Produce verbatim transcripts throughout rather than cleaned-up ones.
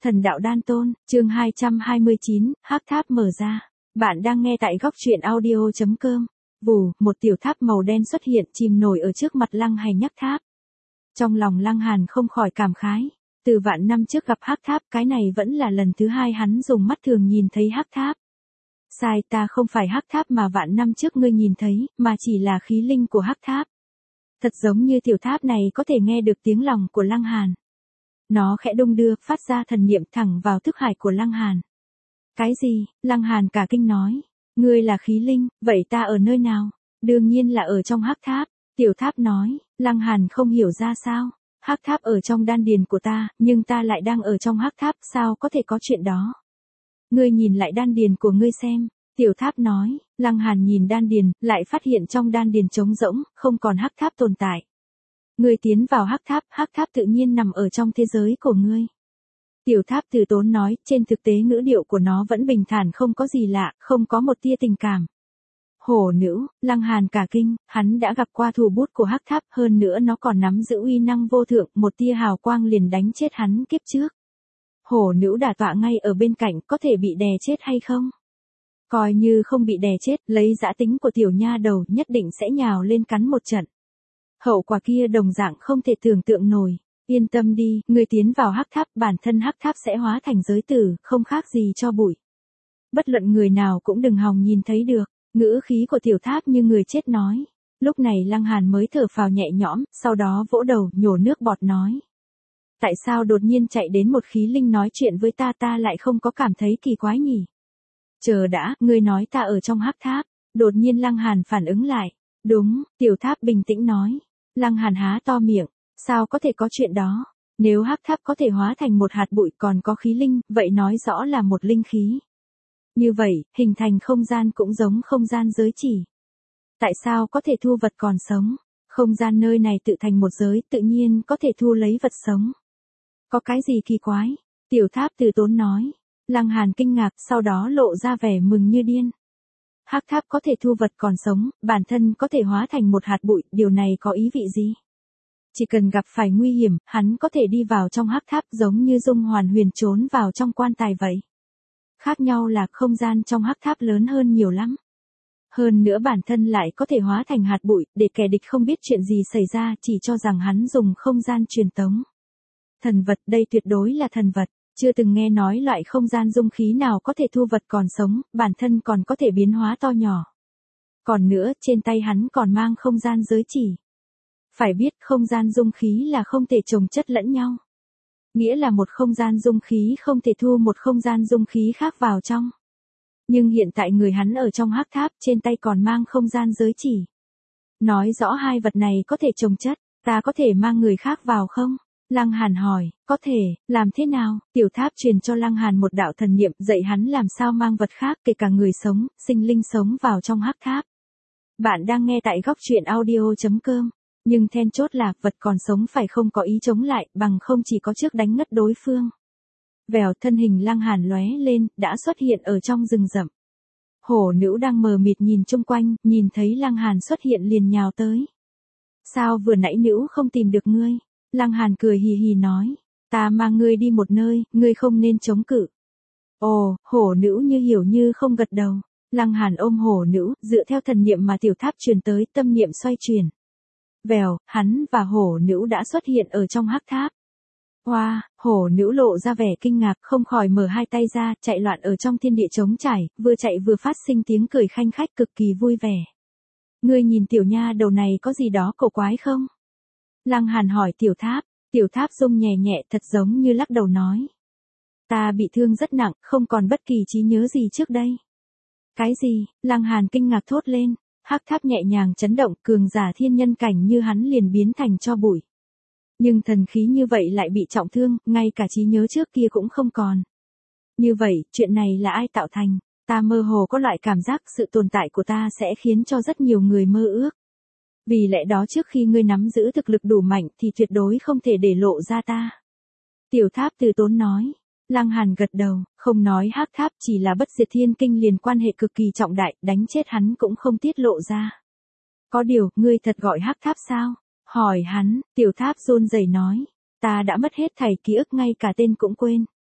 Thần đạo đan tôn, chương hai trăm hai mươi chín, hắc tháp mở ra. Bạn đang nghe tại góc truyện audio chấm com. Vù, một tiểu tháp màu đen xuất hiện chìm nổi ở trước mặt Lăng Hành nhắc tháp. Trong lòng Lăng Hàn không khỏi cảm khái. Từ vạn năm trước gặp hắc tháp, cái này vẫn là lần thứ hai hắn dùng mắt thường nhìn thấy hắc tháp. Sai, ta không phải hắc tháp mà vạn năm trước ngươi nhìn thấy, mà chỉ là khí linh của hắc tháp. Thật giống như tiểu tháp này có thể nghe được tiếng lòng của Lăng Hàn. Nó khẽ đung đưa, phát ra thần niệm thẳng vào thức hải của Lăng Hàn. Cái gì? Lăng Hàn cả kinh nói. Ngươi là khí linh, vậy ta ở nơi nào? Đương nhiên là ở trong hắc tháp. Tiểu tháp nói. Lăng Hàn không hiểu ra sao. Hắc tháp ở trong đan điền của ta, nhưng ta lại đang ở trong hắc tháp, sao có thể có chuyện đó? Ngươi nhìn lại đan điền của ngươi xem. Tiểu tháp nói. Lăng Hàn nhìn đan điền, lại phát hiện trong đan điền trống rỗng, không còn hắc tháp tồn tại. Ngươi tiến vào hắc tháp, hắc tháp tự nhiên nằm ở trong thế giới của ngươi. Tiểu tháp từ tốn nói, trên thực tế ngữ điệu của nó vẫn bình thản không có gì lạ, không có một tia tình cảm. Hổ nữ, Lăng Hàn cả kinh, hắn đã gặp qua thủ bút của hắc tháp, hơn nữa nó còn nắm giữ uy năng vô thượng, một tia hào quang liền đánh chết hắn kiếp trước. Hổ nữ đả tọa ngay ở bên cạnh, có thể bị đè chết hay không? Coi như không bị đè chết, lấy dã tính của tiểu nha đầu nhất định sẽ nhào lên cắn một trận. Hậu quả kia đồng dạng không thể tưởng tượng nổi. Yên tâm đi, ngươi tiến vào hắc tháp, bản thân hắc tháp sẽ hóa thành giới tử, không khác gì cho bụi. Bất luận người nào cũng đừng hòng nhìn thấy được. Ngữ khí của tiểu tháp như người chết nói. Lúc này Lăng Hàn mới thở phào nhẹ nhõm, sau đó vỗ đầu, nhổ nước bọt nói. Tại sao đột nhiên chạy đến một khí linh nói chuyện với ta ta lại không có cảm thấy kỳ quái nhỉ? Chờ đã, ngươi nói ta ở trong hắc tháp. Đột nhiên Lăng Hàn phản ứng lại. Đúng, tiểu tháp bình tĩnh nói. Lăng Hàn há to miệng, sao có thể có chuyện đó? Nếu hắc tháp có thể hóa thành một hạt bụi còn có khí linh, vậy nói rõ là một linh khí. Như vậy, hình thành không gian cũng giống không gian giới chỉ. Tại sao có thể thu vật còn sống? Không gian nơi này tự thành một giới, tự nhiên có thể thu lấy vật sống. Có cái gì kỳ quái? Tiểu tháp từ tốn nói. Lăng Hàn kinh ngạc, sau đó lộ ra vẻ mừng như điên. Hắc tháp có thể thu vật còn sống, bản thân có thể hóa thành một hạt bụi, điều này có ý vị gì? Chỉ cần gặp phải nguy hiểm, hắn có thể đi vào trong hắc tháp giống như Dung Hoàn Huyền trốn vào trong quan tài vậy. Khác nhau là không gian trong hắc tháp lớn hơn nhiều lắm. Hơn nữa bản thân lại có thể hóa thành hạt bụi, để kẻ địch không biết chuyện gì xảy ra, chỉ cho rằng hắn dùng không gian truyền tống. Thần vật, đây tuyệt đối là thần vật. Chưa từng nghe nói loại không gian dung khí nào có thể thu vật còn sống, bản thân còn có thể biến hóa to nhỏ. Còn nữa, trên tay hắn còn mang không gian giới chỉ. Phải biết không gian dung khí là không thể chồng chất lẫn nhau. Nghĩa là một không gian dung khí không thể thu một không gian dung khí khác vào trong. Nhưng hiện tại người hắn ở trong hắc tháp, trên tay còn mang không gian giới chỉ. Nói rõ hai vật này có thể chồng chất, ta có thể mang người khác vào không? Lăng Hàn hỏi, có thể, làm thế nào? Tiểu tháp truyền cho Lăng Hàn một đạo thần niệm, dạy hắn làm sao mang vật khác, kể cả người sống, sinh linh sống vào trong hắc tháp. Bạn đang nghe tại góc truyện audio chấm com. Nhưng then chốt là, vật còn sống phải không có ý chống lại, bằng không chỉ có trước đánh ngất đối phương. Vèo, thân hình Lăng Hàn lóe lên, đã xuất hiện ở trong rừng rậm. Hổ nữ đang mờ mịt nhìn chung quanh, nhìn thấy Lăng Hàn xuất hiện liền nhào tới. Sao vừa nãy nữ không tìm được ngươi? Lăng Hàn cười hì hì nói, ta mang ngươi đi một nơi, ngươi không nên chống cự. Ồ, hổ nữ như hiểu như không gật đầu. Lăng Hàn ôm hổ nữ, dựa theo thần niệm mà tiểu tháp truyền tới, tâm niệm xoay chuyển. Vèo, hắn và hổ nữ đã xuất hiện ở trong hắc tháp. Hoa, wow, hổ nữ lộ ra vẻ kinh ngạc, không khỏi mở hai tay ra, chạy loạn ở trong thiên địa trống trải, vừa chạy vừa phát sinh tiếng cười khanh khách cực kỳ vui vẻ. Ngươi nhìn tiểu nha đầu này có gì đó cổ quái không? Lăng Hàn hỏi tiểu tháp, tiểu tháp rung nhẹ nhẹ thật giống như lắc đầu nói. Ta bị thương rất nặng, không còn bất kỳ trí nhớ gì trước đây. Cái gì? Lăng Hàn kinh ngạc thốt lên, hắc tháp nhẹ nhàng chấn động, cường giả thiên nhân cảnh như hắn liền biến thành tro bụi. Nhưng thần khí như vậy lại bị trọng thương, ngay cả trí nhớ trước kia cũng không còn. Như vậy, chuyện này là ai tạo thành? Ta mơ hồ có loại cảm giác sự tồn tại của ta sẽ khiến cho rất nhiều người mơ ước. Vì lẽ đó trước khi ngươi nắm giữ thực lực đủ mạnh thì tuyệt đối không thể để lộ ra ta. Tiểu tháp từ tốn nói. Lăng Hàn gật đầu, không nói hắc tháp chỉ là bất diệt thiên kinh liền quan hệ cực kỳ trọng đại, đánh chết hắn cũng không tiết lộ ra. Có điều, ngươi thật gọi hắc tháp sao? Hỏi hắn, tiểu tháp run rẩy nói. Ta đã mất hết thảy ký ức ngay cả tên cũng quên.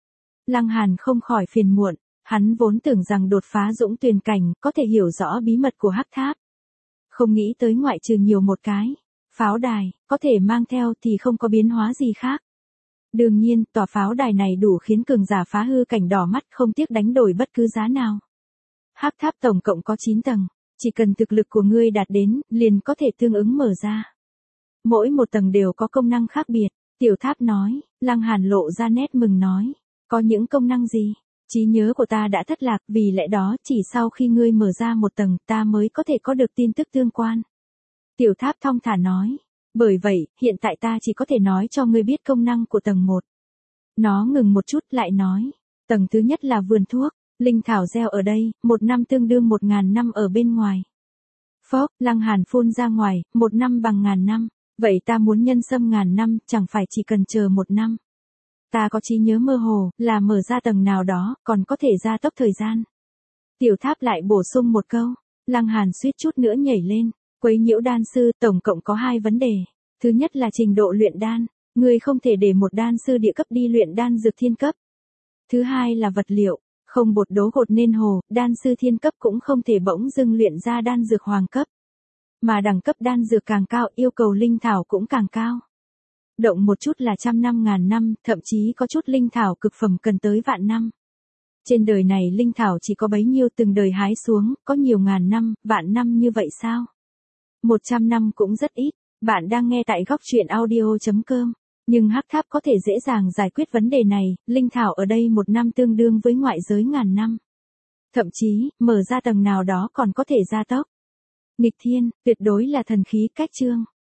Lăng Hàn không khỏi phiền muộn, hắn vốn tưởng rằng đột phá dũng tuyền cảnh có thể hiểu rõ bí mật của hắc tháp. Không nghĩ tới ngoại trừ nhiều một cái pháo đài, có thể mang theo thì không có biến hóa gì khác. Đương nhiên, tòa pháo đài này đủ khiến cường giả phá hư cảnh đỏ mắt không tiếc đánh đổi bất cứ giá nào. Hắc tháp tổng cộng có chín tầng, chỉ cần thực lực của ngươi đạt đến, liền có thể tương ứng mở ra. Mỗi một tầng đều có công năng khác biệt, tiểu tháp nói. Lăng Hàn lộ ra nét mừng nói, có những công năng gì? Trí nhớ của ta đã thất lạc, vì lẽ đó chỉ sau khi ngươi mở ra một tầng ta mới có thể có được tin tức tương quan. Tiểu tháp thong thả nói, bởi vậy, hiện tại ta chỉ có thể nói cho ngươi biết công năng của tầng một. Nó ngừng một chút lại nói, tầng thứ nhất là vườn thuốc, linh thảo gieo ở đây, một năm tương đương một ngàn năm ở bên ngoài. Phốc, Lăng Hàn phun ra ngoài, một năm bằng ngàn năm, vậy ta muốn nhân sâm ngàn năm, chẳng phải chỉ cần chờ một năm. Ta có trí nhớ mơ hồ, là mở ra tầng nào đó, còn có thể gia tốc thời gian. Tiểu tháp lại bổ sung một câu, Lăng Hàn suýt chút nữa nhảy lên, quấy nhiễu đan sư tổng cộng có hai vấn đề. Thứ nhất là trình độ luyện đan, người không thể để một đan sư địa cấp đi luyện đan dược thiên cấp. Thứ hai là vật liệu, không bột đố gột nên hồ, đan sư thiên cấp cũng không thể bỗng dưng luyện ra đan dược hoàng cấp. Mà đẳng cấp đan dược càng cao yêu cầu linh thảo cũng càng cao. Động một chút là trăm năm ngàn năm, thậm chí có chút linh thảo cực phẩm cần tới vạn năm. Trên đời này linh thảo chỉ có bấy nhiêu từng đời hái xuống, có nhiều ngàn năm, vạn năm như vậy sao? Một trăm năm cũng rất ít, bạn đang nghe tại góc truyện audio chấm com. Nhưng hắc tháp có thể dễ dàng giải quyết vấn đề này, linh thảo ở đây một năm tương đương với ngoại giới ngàn năm. Thậm chí, mở ra tầng nào đó còn có thể gia tốc. Nghịch thiên, tuyệt đối là thần khí cách chương.